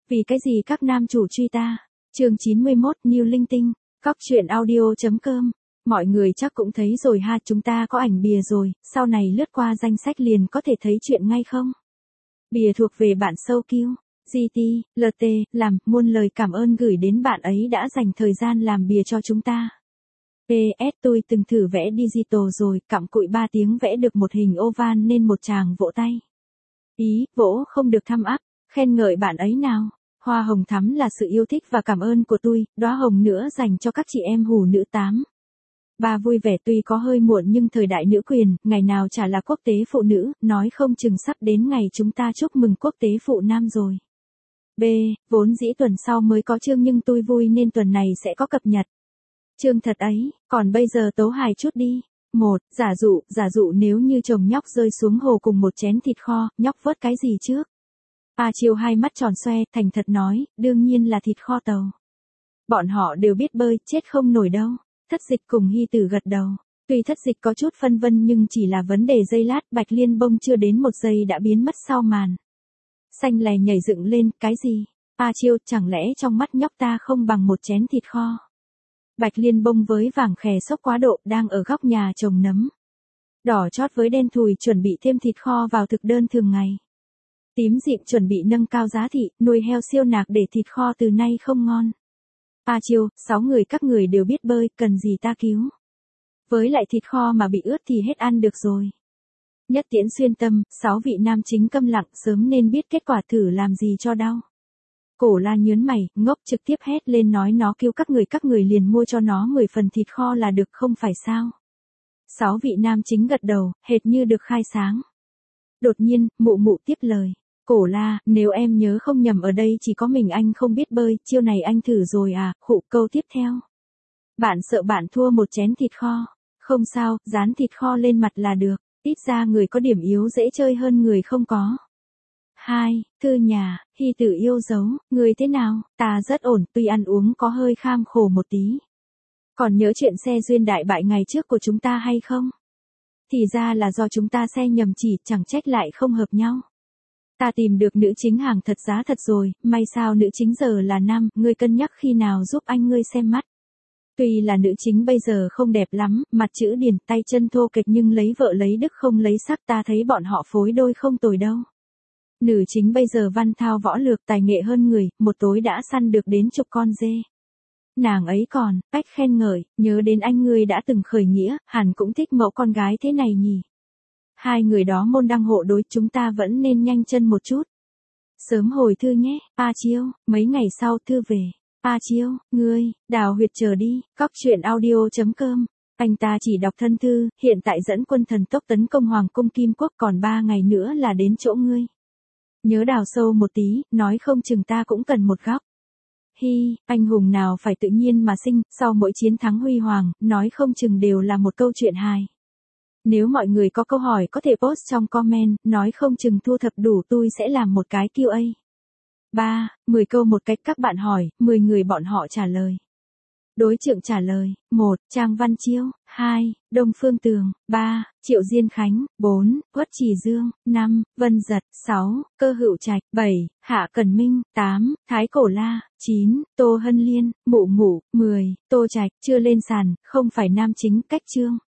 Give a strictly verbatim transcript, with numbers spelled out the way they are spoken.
Vì cái gì các nam chủ truy ta? Chương chín mươi mốt New Linh Tinh, Cóc truyện audio.com. Mọi người chắc cũng thấy rồi ha, chúng ta có ảnh bìa rồi, sau này lướt qua danh sách liền có thể thấy chuyện ngay không? Bìa thuộc về bạn Sâu Kiêu, giê tê, lờ tê, làm, muôn lời cảm ơn gửi đến bạn ấy đã dành thời gian làm bìa cho chúng ta. pê ét tôi từng thử vẽ digital rồi, cặm cụi ba tiếng vẽ được một hình oval nên một chàng vỗ tay. Ý, vỗ không được thăm áp, khen ngợi bạn ấy nào. Hoa hồng thắm là sự yêu thích và cảm ơn của tôi, đóa hồng nữa dành cho các chị em hủ nữ tám. Ba vui vẻ tuy có hơi muộn nhưng thời đại nữ quyền, ngày nào chả là quốc tế phụ nữ, nói không chừng sắp đến ngày chúng ta chúc mừng quốc tế phụ nam rồi. B. Vốn dĩ tuần sau mới có chương nhưng tôi vui nên tuần này sẽ có cập nhật. Chương thật ấy, còn bây giờ tấu hài chút đi. Một, giả dụ, giả dụ nếu như chồng nhóc rơi xuống hồ cùng một chén thịt kho, nhóc vớt cái gì trước? A Chiêu hai mắt tròn xoe, thành thật nói, đương nhiên là thịt kho tàu. Bọn họ đều biết bơi, chết không nổi đâu. Thất Dịch cùng Hy Tử gật đầu. Tuy Thất Dịch có chút phân vân nhưng chỉ là vấn đề giây lát, Bạch Liên Bông chưa đến một giây đã biến mất sau màn. Xanh lè nhảy dựng lên, cái gì? A Chiêu, chẳng lẽ trong mắt nhóc ta không bằng một chén thịt kho? Bạch Liên Bông với vàng khè sốc quá độ, đang ở góc nhà trồng nấm. Đỏ chót với đen thùi chuẩn bị thêm thịt kho vào thực đơn thường ngày. Tím dịm chuẩn bị nâng cao giá thị, nuôi heo siêu nạc để thịt kho từ nay không ngon. A Chiêu, sáu người các người đều biết bơi, cần gì ta cứu. Với lại thịt kho mà bị ướt thì hết ăn được rồi. Nhất Tiễn xuyên tâm, sáu vị nam chính câm lặng sớm nên biết kết quả, thử làm gì cho đau. Cổ La nhớn mày, ngốc trực tiếp hét lên nói nó kêu các người các người liền mua cho nó mười phần thịt kho là được không phải sao. Sáu vị nam chính gật đầu, hệt như được khai sáng. Đột nhiên, mụ mụ tiếp lời. Cổ La, nếu em nhớ không nhầm ở đây chỉ có mình anh không biết bơi, chiêu này anh thử rồi à, khụ câu tiếp theo. Bạn sợ bạn thua một chén thịt kho. Không sao, dán thịt kho lên mặt là được, ít ra người có điểm yếu dễ chơi hơn người không có. Hai, Thư nhà, Hy Tử yêu dấu, người thế nào? Ta rất ổn, tuy ăn uống có hơi kham khổ một tí. Còn nhớ chuyện xe duyên đại bại ngày trước của chúng ta hay không? Thì ra là do chúng ta xe nhầm chỉ, chẳng trách lại không hợp nhau. Ta tìm được nữ chính hàng thật giá thật rồi, may sao nữ chính giờ là nam, ngươi cân nhắc khi nào giúp anh ngươi xem mắt. Tuy là nữ chính bây giờ không đẹp lắm, mặt chữ điển, tay chân thô kệch nhưng lấy vợ lấy đức không lấy sắc, ta thấy bọn họ phối đôi không tồi đâu. Nữ chính bây giờ văn thao võ lược tài nghệ hơn người, một tối đã săn được đến chục con dê. Nàng ấy còn, cách khen ngợi, nhớ đến anh ngươi đã từng khởi nghĩa, hẳn cũng thích mẫu con gái thế này nhỉ. Hai người đó môn đăng hộ đối, chúng ta vẫn nên nhanh chân một chút. Sớm hồi thư nhé, A Chiêu, mấy ngày sau thư về. A Chiêu, ngươi, Đào Huyệt chờ đi, Cóc truyện audio.com. Anh ta chỉ đọc thân thư, hiện tại dẫn quân thần tốc tấn công Hoàng cung Kim Quốc, còn ba ngày nữa là đến chỗ ngươi. Nhớ đào sâu một tí, nói không chừng ta cũng cần một góc. Hi, anh hùng nào phải tự nhiên mà sinh, sau mỗi chiến thắng huy hoàng, nói không chừng đều là một câu chuyện hài. Nếu mọi người có câu hỏi có thể post trong comment, nói không chừng thu thập đủ tôi sẽ làm một cái Q and A. ba. mười câu một cách các bạn hỏi, mười người bọn họ trả lời. Đối trượng trả lời. một. Trang Văn Chiêu. hai. Đông Phương Tường. ba. Triệu Diên Khánh. bốn. Quất Trì Dương. năm. Vân Giật. sáu. Cơ Hữu Trạch. bảy. Hạ Cẩn Minh. tám. Thái Cổ La. chín. Tô Hân Liên. Mụ Mụ. mười. Tô Trạch. Chưa lên sàn, không phải nam chính, cách chương.